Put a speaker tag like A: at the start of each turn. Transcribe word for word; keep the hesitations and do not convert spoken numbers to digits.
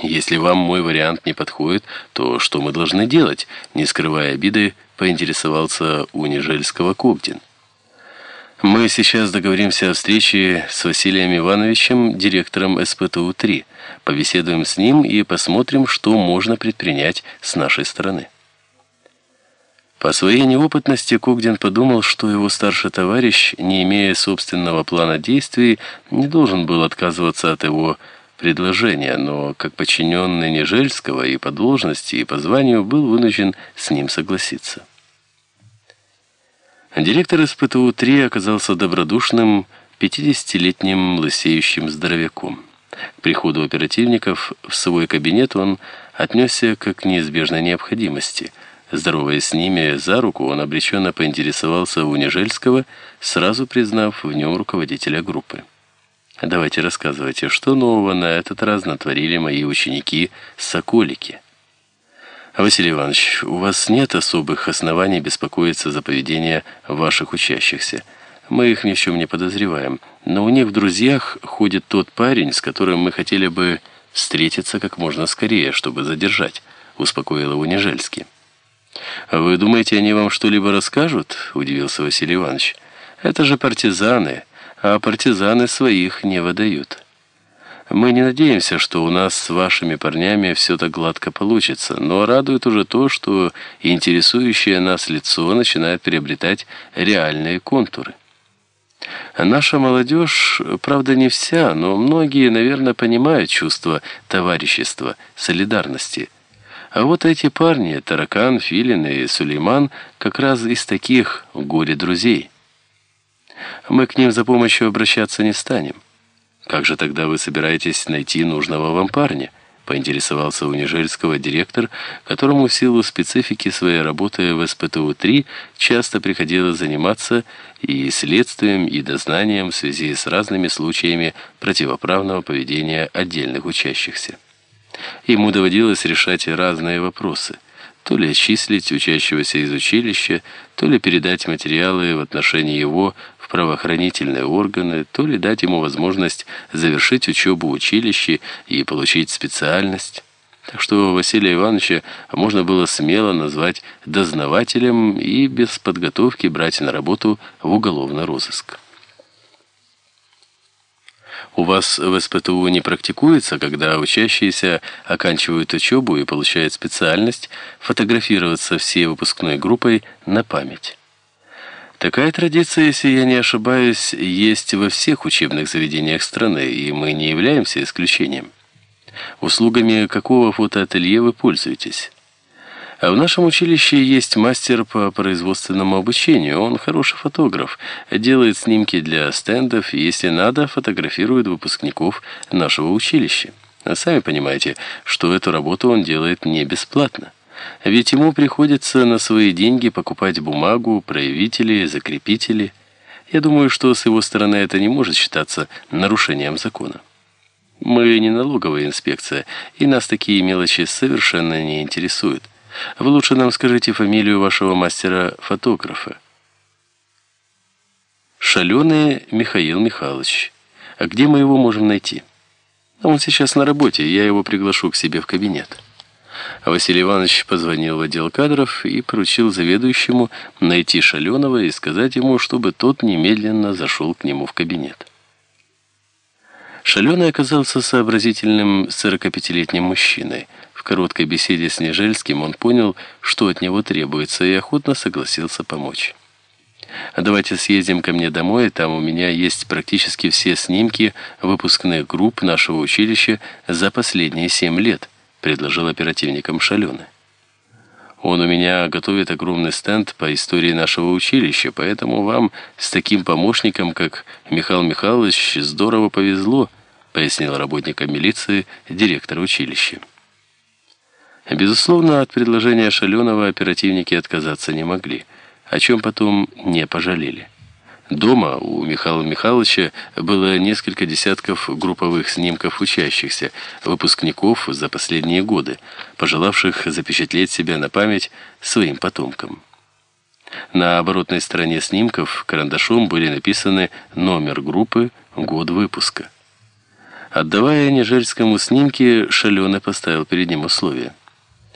A: Если вам мой вариант не подходит, то что мы должны делать?» Не скрывая обиды, поинтересовался у Нежельского Когдин. «Мы сейчас договоримся о встрече с Василием Ивановичем, директором эс пэ тэ у три. Побеседуем с ним и посмотрим, что можно предпринять с нашей стороны». По своей неопытности Когдин подумал, что его старший товарищ, не имея собственного плана действий, не должен был отказываться от его предложения, но как подчиненный Нежельского и по должности, и по званию был вынужден с ним согласиться. Директор эс пэ тэ у три оказался добродушным, пятидесятилетним лысеющим здоровяком. К приходу оперативников в свой кабинет он отнесся как к неизбежной необходимости. Здороваясь с ними за руку, он обреченно поинтересовался у Нежельского, сразу признав в нем руководителя группы. «Давайте рассказывайте, что нового на этот раз натворили мои ученики-соколики?» «Василий Иванович, у вас нет особых оснований беспокоиться за поведение ваших учащихся. Мы их ни в чем не подозреваем. Но у них в друзьях ходит тот парень, с которым мы хотели бы встретиться как можно скорее, чтобы задержать», — успокоил его Нежельский. «Вы думаете, они вам что-либо расскажут?» — удивился Василий Иванович. «Это же партизаны, а партизаны своих не выдают. Мы не надеемся, что у нас с вашими парнями все так гладко получится, но радует уже то, что интересующее нас лицо начинает приобретать реальные контуры. Наша молодежь, правда не вся, но многие, наверное, понимают чувство товарищества, солидарности. А вот эти парни, Таракан, Филин и Сулейман, как раз из таких горе-друзей. Мы к ним за помощью обращаться не станем». «Как же тогда вы собираетесь найти нужного вам парня?» — поинтересовался у Нежельского директор, которому в силу специфики своей работы в эс пэ тэ у три часто приходилось заниматься и следствием, и дознанием в связи с разными случаями противоправного поведения отдельных учащихся. Ему доводилось решать разные вопросы. То ли отчислить учащегося из училища, то ли передать материалы в отношении его в правоохранительные органы, то ли дать ему возможность завершить учебу в училище и получить специальность. Так что Василия Ивановича можно было смело назвать дознавателем и без подготовки брать на работу в уголовный розыск. «У вас в эс пэ тэ у не практикуется, когда учащиеся оканчивают учебу и получают специальность, фотографироваться всей выпускной группой на память?» «Такая традиция, если я не ошибаюсь, есть во всех учебных заведениях страны, и мы не являемся исключением. Услугами какого фотоателье вы пользуетесь?» «А в нашем училище есть мастер по производственному обучению. Он хороший фотограф, делает снимки для стендов и, если надо, фотографирует выпускников нашего училища. А сами понимаете, что эту работу он делает не бесплатно. Ведь ему приходится на свои деньги покупать бумагу, проявители, закрепители. Я думаю, что с его стороны это не может считаться нарушением закона. Мы не налоговая инспекция, и нас такие мелочи совершенно не интересуют. Вы лучше нам скажите фамилию вашего мастера-фотографа». «Шаленый Михаил Михайлович. А где мы его можем найти?» «Он сейчас на работе, я его приглашу к себе в кабинет». Василий Иванович позвонил в отдел кадров и поручил заведующему найти Шаленого и сказать ему, чтобы тот немедленно зашел к нему в кабинет. Шаленый оказался сообразительным сорокапятилетним мужчиной. В короткой беседе с Нежельским он понял, что от него требуется, и охотно согласился помочь. «А давайте съездим ко мне домой, там у меня есть практически все снимки выпускных групп нашего училища за последние семь лет», предложил оперативникам Шаленый. «Он у меня готовит огромный стенд по истории нашего училища, поэтому вам с таким помощником, как Михаил Михайлович, здорово повезло», пояснил работникам милиции директор училища. Безусловно, от предложения Шаленого оперативники отказаться не могли, о чем потом не пожалели. Дома у Михаила Михайловича было несколько десятков групповых снимков учащихся, выпускников за последние годы, пожелавших запечатлеть себя на память своим потомкам. На оборотной стороне снимков карандашом были написаны номер группы, год выпуска. Отдавая Нежельскому снимки, Шаленый поставил перед ним условие.